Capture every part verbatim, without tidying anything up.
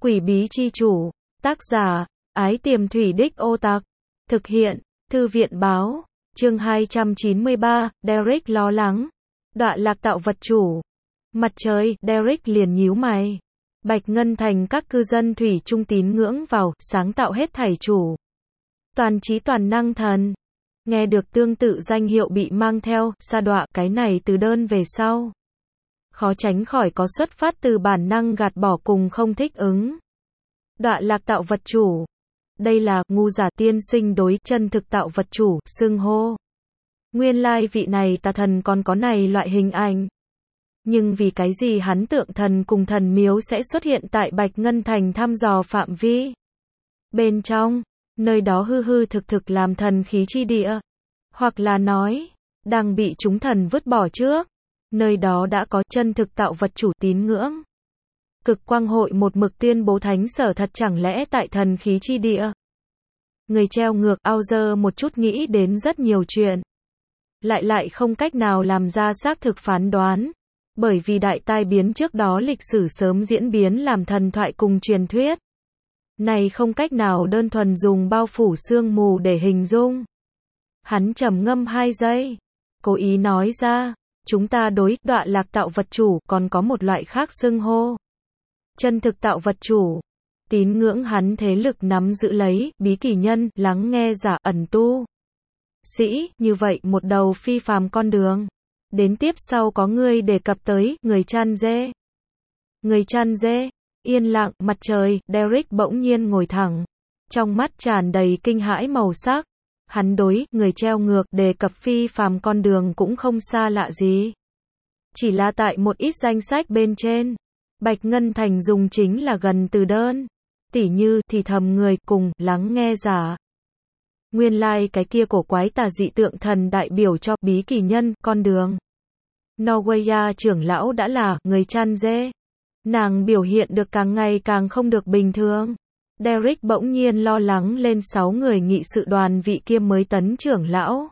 Quỷ bí chi chủ. Tác giả, Ái Tiềm Thủy Đích Ô Tặc. Thực hiện, Thư viện báo. Chương hai trăm chín mươi ba, Derek lo lắng. Đọa lạc tạo vật chủ. Mặt trời, Derek liền nhíu mày. Bạch Ngân Thành các cư dân thủy chung tín ngưỡng vào, sáng tạo hết thảy chủ. Toàn trí toàn năng thần. Nghe được tương tự danh hiệu bị mang theo, sa đọa, cái này từ đơn về sau. Khó tránh khỏi có xuất phát từ bản năng gạt bỏ cùng không thích ứng. Đọa lạc tạo vật chủ. Đây là, ngu giả tiên sinh đối chân thực tạo vật chủ, xưng hô. Nguyên lai vị này tà thần còn có này loại hình ảnh. Nhưng vì cái gì hắn tượng thần cùng thần miếu sẽ xuất hiện tại Bạch Ngân Thành thăm dò phạm vi. Bên trong, nơi đó hư hư thực thực làm thần khí chi địa. Hoặc là nói, đang bị chúng thần vứt bỏ trước. Nơi đó đã có chân thực tạo vật chủ tín ngưỡng. Cực quang hội một mực tuyên bố thánh sở thật chẳng lẽ tại thần khí chi địa. Người treo ngược Auger một chút nghĩ đến rất nhiều chuyện. Lại lại không cách nào làm ra xác thực phán đoán. Bởi vì đại tai biến trước đó lịch sử sớm diễn biến làm thần thoại cùng truyền thuyết. Này không cách nào đơn thuần dùng bao phủ sương mù để hình dung. Hắn trầm ngâm hai giây. Cố ý nói ra, chúng ta đối đọa lạc tạo vật chủ còn có một loại khác xưng hô. Chân thực tạo vật chủ. Tín ngưỡng hắn thế lực nắm giữ lấy, bí kỳ nhân, lắng nghe giả, ẩn tu. Sĩ, như vậy một đầu phi phàm con đường. Đến tiếp sau có người đề cập tới, người chăn dê. Người chăn dê, yên lặng, mặt trời, Derek bỗng nhiên ngồi thẳng. Trong mắt tràn đầy kinh hãi màu sắc. Hắn đối, người treo ngược, đề cập phi phàm con đường cũng không xa lạ gì. Chỉ là tại một ít danh sách bên trên. Bạch Ngân Thành dùng chính là gần từ đơn. Tỉ như, thì thầm người, cùng, lắng nghe giả. Nguyên lai like cái kia cổ quái tà dị tượng thần đại biểu cho bí kỳ nhân, con đường. Norweya trưởng lão đã là, người chăn dê. Nàng biểu hiện được càng ngày càng không được bình thường. Derek bỗng nhiên lo lắng lên sáu người nghị sự đoàn vị kia mới tấn trưởng lão.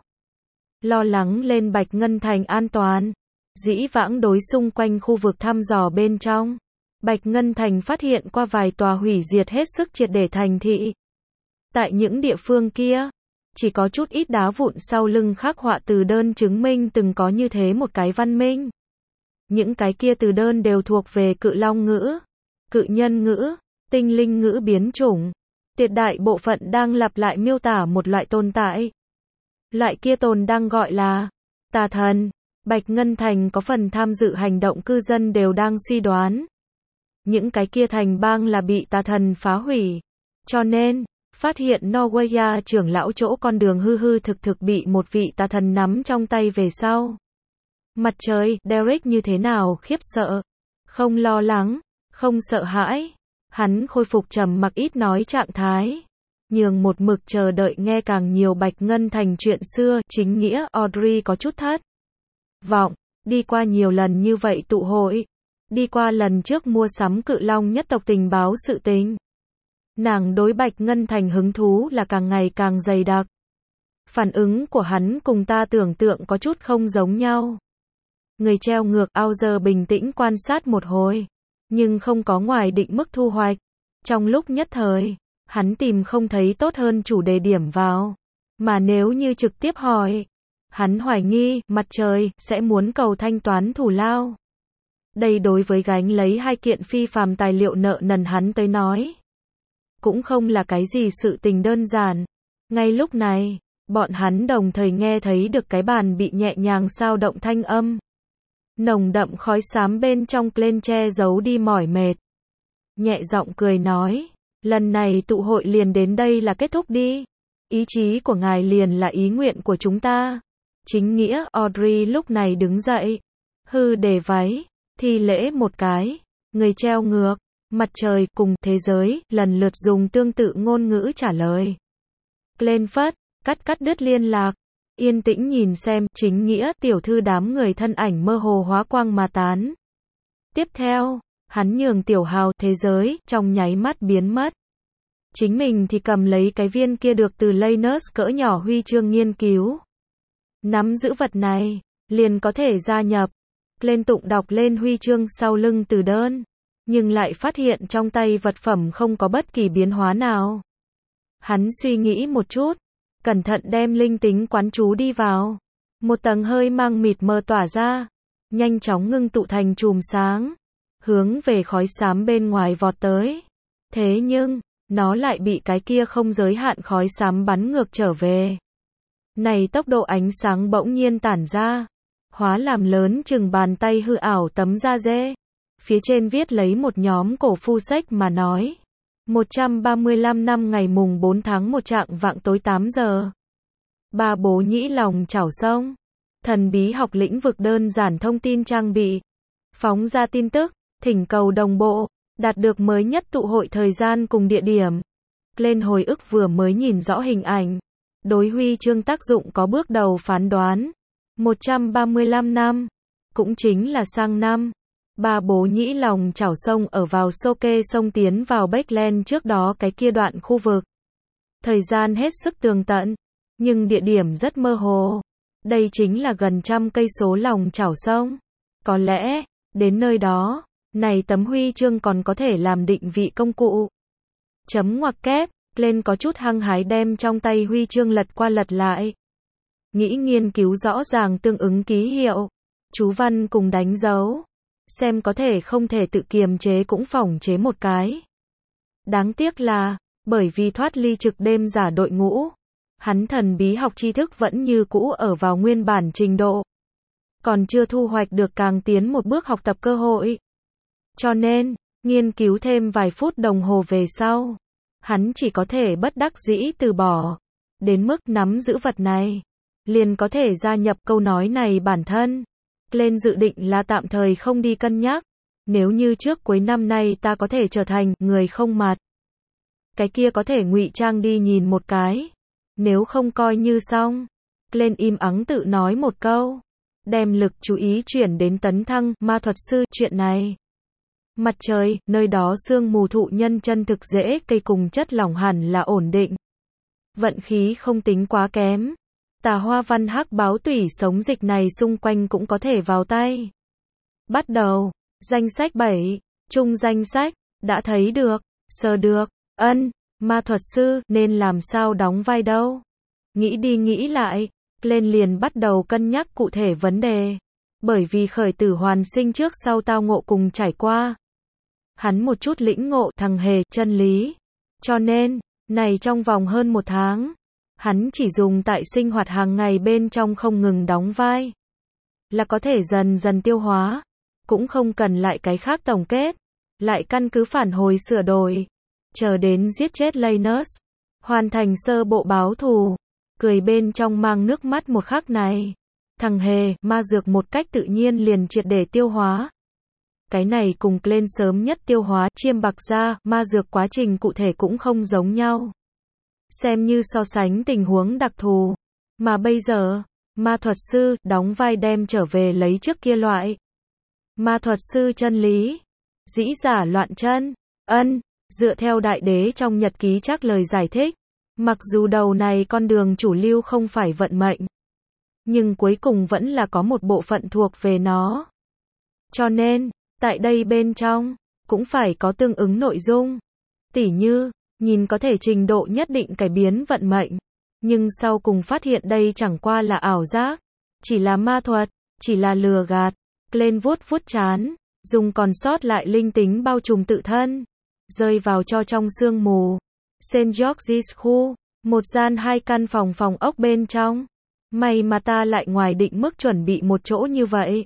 Lo lắng lên Bạch Ngân Thành an toàn. Dĩ vãng đối xung quanh khu vực thăm dò bên trong. Bạch Ngân Thành phát hiện qua vài tòa hủy diệt hết sức triệt để thành thị. Tại những địa phương kia, chỉ có chút ít đá vụn sau lưng khắc họa từ đơn chứng minh từng có như thế một cái văn minh. Những cái kia từ đơn đều thuộc về cự long ngữ, cự nhân ngữ, tinh linh ngữ biến chủng. Tuyệt đại bộ phận đang lặp lại miêu tả một loại tồn tại. Loại kia tồn đang gọi là tà thần. Bạch Ngân Thành có phần tham dự hành động cư dân đều đang suy đoán. Những cái kia thành bang là bị tà thần phá hủy. Cho nên, phát hiện Norweya trưởng lão chỗ con đường hư hư thực thực bị một vị tà thần nắm trong tay về sau. Mặt trời, Derek như thế nào khiếp sợ. Không lo lắng, không sợ hãi. Hắn khôi phục trầm mặc ít nói trạng thái. Nhường một mực chờ đợi nghe càng nhiều Bạch Ngân Thành chuyện xưa, chính nghĩa, Audrey có chút thất vọng. Đi qua nhiều lần như vậy tụ hội. Đi qua lần trước mua sắm cự long nhất tộc tình báo sự tình. Nàng đối Bạch Ngân Thành hứng thú là càng ngày càng dày đặc. Phản ứng của hắn cùng ta tưởng tượng có chút không giống nhau. Người treo ngược Auger bình tĩnh quan sát một hồi. Nhưng không có ngoài định mức thu hoạch. Trong lúc nhất thời, hắn tìm không thấy tốt hơn chủ đề điểm vào. Mà nếu như trực tiếp hỏi, hắn hoài nghi, mặt trời, sẽ muốn cầu thanh toán thù lao. Đây đối với gánh lấy hai kiện phi phàm tài liệu nợ nần hắn tới nói. Cũng không là cái gì sự tình đơn giản. Ngay lúc này, bọn hắn đồng thời nghe thấy được cái bàn bị nhẹ nhàng xao động thanh âm. Nồng đậm khói xám bên trong Glen che giấu đi mỏi mệt. Nhẹ giọng cười nói, lần này tụ hội liền đến đây là kết thúc đi. Ý chí của ngài liền là ý nguyện của chúng ta. Chính nghĩa, Audrey lúc này đứng dậy. Hư để váy, thi lễ một cái. Người treo ngược, mặt trời cùng thế giới, lần lượt dùng tương tự ngôn ngữ trả lời. Glen phất, cắt cắt đứt liên lạc. Yên tĩnh nhìn xem, chính nghĩa, tiểu thư đám người thân ảnh mơ hồ hóa quang mà tán. Tiếp theo, hắn nhường tiểu hào, thế giới, trong nháy mắt biến mất. Chính mình thì cầm lấy cái viên kia được từ Lanus cỡ nhỏ huy chương nghiên cứu. Nắm giữ vật này, liền có thể gia nhập. Lên tụng đọc lên huy chương sau lưng từ đơn. nhưng lại phát hiện trong tay vật phẩm không có bất kỳ biến hóa nào. Hắn suy nghĩ một chút, cẩn thận đem linh tính quán chú đi vào. Một tầng hơi mang mịt mờ tỏa ra, nhanh chóng ngưng tụ thành chùm sáng, hướng về khói xám bên ngoài vọt tới. Thế nhưng, nó lại bị cái kia không giới hạn khói xám bắn ngược trở về. Này tốc độ ánh sáng bỗng nhiên tản ra, hóa làm lớn chừng bàn tay hư ảo tấm da dê. Phía trên viết lấy một nhóm cổ phu sách mà nói. một trăm ba mươi lăm năm ngày mùng bốn tháng một trạng vạng tối tám giờ. Ba bố nhĩ lòng chảo sông. Thần bí học lĩnh vực đơn giản thông tin trang bị. Phóng ra tin tức, thỉnh cầu đồng bộ, đạt được mới nhất tụ hội thời gian cùng địa điểm. Lên hồi ức vừa mới nhìn rõ hình ảnh. Đối huy chương tác dụng có bước đầu phán đoán. một trăm ba mươi lăm năm, cũng chính là sang năm. Ba bố nhĩ lòng chảo sông ở vào Soke sông tiến vào Backland trước đó cái kia đoạn khu vực. Thời gian hết sức tường tận, nhưng địa điểm rất mơ hồ. Đây chính là gần trăm cây số lòng chảo sông. Có lẽ, đến nơi đó, này tấm huy chương còn có thể làm định vị công cụ. Chấm ngoặc kép, lên có chút hăng hái đem trong tay huy chương lật qua lật lại. Nghĩ nghiên cứu rõ ràng tương ứng ký hiệu, chú văn cùng đánh dấu. Xem có thể không thể tự kiềm chế cũng phỏng chế một cái. Đáng tiếc là, bởi vì thoát ly trực đêm giả đội ngũ, hắn thần bí học tri thức vẫn như cũ ở vào nguyên bản trình độ. Còn chưa thu hoạch được càng tiến một bước học tập cơ hội. Cho nên, nghiên cứu thêm vài phút đồng hồ về sau, hắn chỉ có thể bất đắc dĩ từ bỏ. Đến mức nắm giữ vật này, liền có thể gia nhập câu nói này bản thân. Lên dự định là tạm thời không đi cân nhắc. Nếu như trước cuối năm nay ta có thể trở thành người không mặt, cái kia có thể ngụy trang đi nhìn một cái. Nếu không coi như xong. Lên im ắng tự nói một câu, đem lực chú ý chuyển đến tấn thăng ma thuật sư chuyện này. Mặt trời, nơi đó sương mù thụ nhân chân thực dễ cây cùng chất lỏng hẳn là ổn định. Vận khí không tính quá kém. Tà hoa văn hắc báo tủy sống dịch này xung quanh cũng có thể vào tay. Bắt đầu, danh sách bảy, chung danh sách, đã thấy được, sờ được, ân, ma thuật sư, nên làm sao đóng vai đâu. Nghĩ đi nghĩ lại, lên liền bắt đầu cân nhắc cụ thể vấn đề. Bởi vì khởi tử hoàn sinh trước sau tao ngộ cùng trải qua. Hắn một chút lĩnh ngộ thằng hề chân lý. Cho nên, này trong vòng hơn một tháng, hắn chỉ dùng tại sinh hoạt hàng ngày bên trong không ngừng đóng vai. Là có thể dần dần tiêu hóa. Cũng không cần lại cái khác tổng kết. Lại căn cứ phản hồi sửa đổi. Chờ đến giết chết Lanus. Hoàn thành sơ bộ báo thù. Cười bên trong mang nước mắt một khắc này. Thằng hề, ma dược một cách tự nhiên liền triệt để tiêu hóa. Cái này cùng lên sớm nhất tiêu hóa chiêm bạc ra, ma dược quá trình cụ thể cũng không giống nhau. Xem như so sánh tình huống đặc thù. Mà bây giờ, ma thuật sư, đóng vai đem trở về lấy trước kia loại. Ma thuật sư chân lý. Dĩ giả loạn chân. Ân, dựa theo đại đế trong nhật ký chắc lời giải thích. Mặc dù đầu này con đường chủ lưu không phải vận mệnh. Nhưng cuối cùng vẫn là có một bộ phận thuộc về nó. Cho nên, tại đây bên trong, cũng phải có tương ứng nội dung. Tỉ như, nhìn có thể trình độ nhất định cải biến vận mệnh. Nhưng sau cùng phát hiện đây chẳng qua là ảo giác. Chỉ là ma thuật, chỉ là lừa gạt. Lên vuốt vuốt chán, dùng còn sót lại linh tính bao trùm tự thân. Rơi vào cho trong sương mù. Saint George's khu, một gian hai căn phòng phòng ốc bên trong. May mà ta lại ngoài định mức chuẩn bị một chỗ như vậy.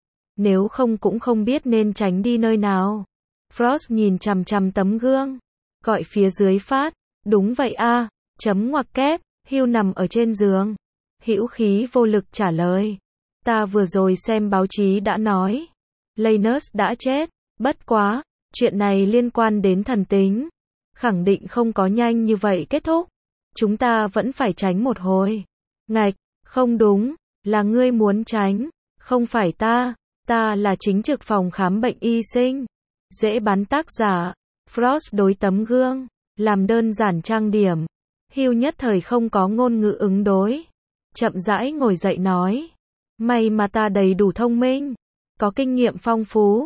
Nếu không cũng không biết nên tránh đi nơi nào. Frost nhìn chằm chằm tấm gương. Gọi phía dưới phát. Đúng vậy a, chấm ngoặc kép, Hugh nằm ở trên giường. Hữu khí vô lực trả lời. Ta vừa rồi xem báo chí đã nói. Lanus đã chết. Bất quá, chuyện này liên quan đến thần tính. Khẳng định không có nhanh như vậy kết thúc. Chúng ta vẫn phải tránh một hồi. Ngạch, không đúng, là ngươi muốn tránh, không phải ta. Ta là chính trực phòng khám bệnh y sinh. Dễ bán tác giả. Frost đối tấm gương, làm đơn giản trang điểm. Hugh nhất thời không có ngôn ngữ ứng đối. Chậm rãi ngồi dậy nói. May mà ta đầy đủ thông minh. Có kinh nghiệm phong phú.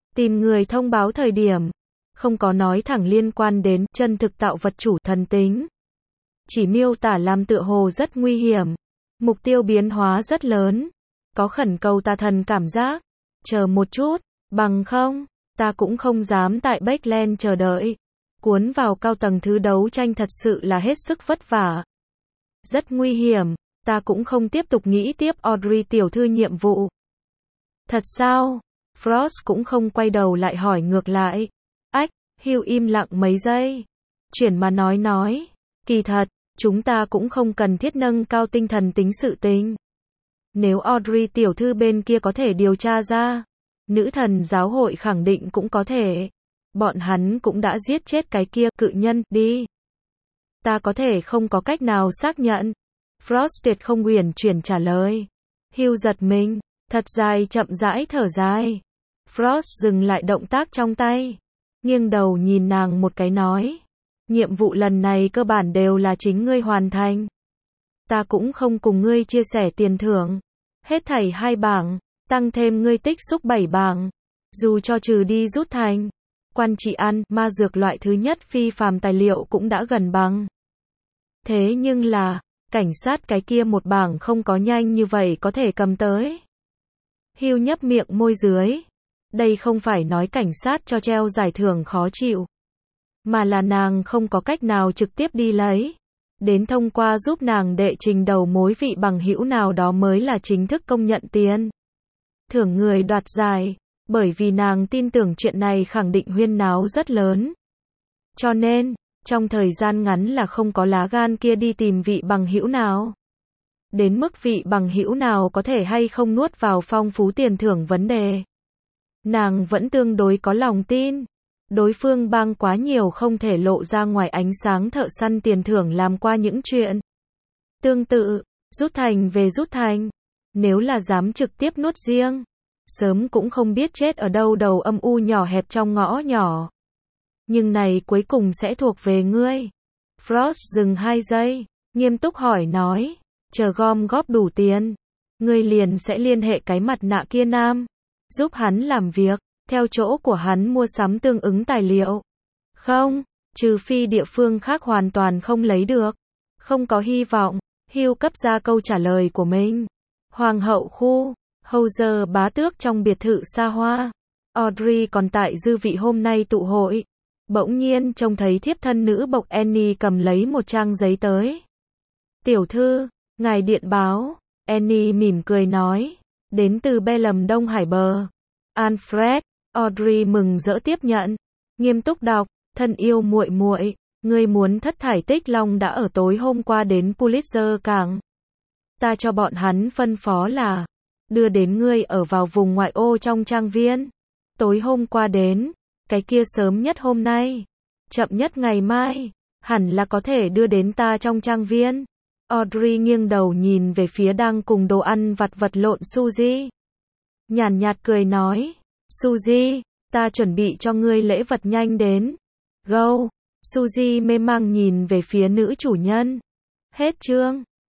Tìm người thông báo thời điểm, không có nói thẳng liên quan đến chân thực tạo vật chủ thần tính. Chỉ miêu tả làm tựa hồ rất nguy hiểm. Mục tiêu biến hóa rất lớn. Có khẩn cầu tà thần cảm giác. Chờ một chút, bằng không, ta cũng không dám tại Backland chờ đợi. Cuốn vào cao tầng thứ đấu tranh thật sự là hết sức vất vả. Rất nguy hiểm, ta cũng không tiếp tục nghĩ tiếp Audrey tiểu thư nhiệm vụ. Thật sao? Frost cũng không quay đầu lại hỏi ngược lại. Ách, Hugh im lặng mấy giây. Chuyển mà nói nói. Kỳ thật, chúng ta cũng không cần thiết nâng cao tinh thần tính sự tình. Nếu Audrey tiểu thư bên kia có thể điều tra ra, nữ thần giáo hội khẳng định cũng có thể. Bọn hắn cũng đã giết chết cái kia cự nhân, đi. Ta có thể không có cách nào xác nhận. Frosted không uyển chuyển trả lời. Hugh giật mình, thật dài chậm rãi thở dài. Frost dừng lại động tác trong tay. Nghiêng đầu nhìn nàng một cái nói. Nhiệm vụ lần này cơ bản đều là chính ngươi hoàn thành. Ta cũng không cùng ngươi chia sẻ tiền thưởng. Hết thảy hai bảng, tăng thêm ngươi tích xúc bảy bảng. Dù cho trừ đi rút thành. Quan trị ăn, ma dược loại thứ nhất phi phàm tài liệu cũng đã gần bằng. Thế nhưng là, cảnh sát cái kia một bảng không có nhanh như vậy có thể cầm tới. Hugh nhấp miệng môi dưới. Đây không phải nói cảnh sát cho treo giải thưởng khó chịu. Mà là nàng không có cách nào trực tiếp đi lấy. Đến thông qua giúp nàng đệ trình đầu mối vị bằng hữu nào đó mới là chính thức công nhận tiền. Thưởng người đoạt giải. Bởi vì nàng tin tưởng chuyện này khẳng định huyên náo rất lớn. Cho nên, trong thời gian ngắn là không có lá gan kia đi tìm vị bằng hữu nào. Đến mức vị bằng hữu nào có thể hay không nuốt vào phong phú tiền thưởng vấn đề. Nàng vẫn tương đối có lòng tin. Đối phương bang quá nhiều không thể lộ ra ngoài ánh sáng thợ săn tiền thưởng làm qua những chuyện. Tương tự, rút thành về rút thành. Nếu là dám trực tiếp nuốt riêng. Sớm cũng không biết chết ở đâu đầu âm u nhỏ hẹp trong ngõ nhỏ. Nhưng này cuối cùng sẽ thuộc về ngươi. Frost dừng hai giây, nghiêm túc hỏi nói, chờ gom góp đủ tiền, ngươi liền sẽ liên hệ cái mặt nạ kia nam, giúp hắn làm việc, theo chỗ của hắn mua sắm tương ứng tài liệu. Không, trừ phi địa phương khác hoàn toàn không lấy được. Không có hy vọng, Hugh cấp ra câu trả lời của mình. Hoàng hậu khu, Howzer bá tước trong biệt thự xa hoa. Audrey còn tại dư vị hôm nay tụ hội. Bỗng nhiên trông thấy thiếp thân nữ bộc Annie cầm lấy một trang giấy tới. Tiểu thư, ngài điện báo. Annie mỉm cười nói. Đến từ Bellum Đông Hải bờ. Alfred, Audrey mừng rỡ tiếp nhận. Nghiêm túc đọc, thân yêu muội muội, ngươi muốn thất thải tích long đã ở tối hôm qua đến Pulitzer cảng. Ta cho bọn hắn phân phó là đưa đến ngươi ở vào vùng ngoại ô trong trang viên. Tối hôm qua đến, cái kia sớm nhất hôm nay, chậm nhất ngày mai, hẳn là có thể đưa đến ta trong trang viên. Audrey nghiêng đầu nhìn về phía đang cùng đồ ăn vặt vật lộn Suzy. Nhàn nhạt cười nói, Suzy, ta chuẩn bị cho ngươi lễ vật nhanh đến. Go. Suzy mê mang nhìn về phía nữ chủ nhân. Hết chương.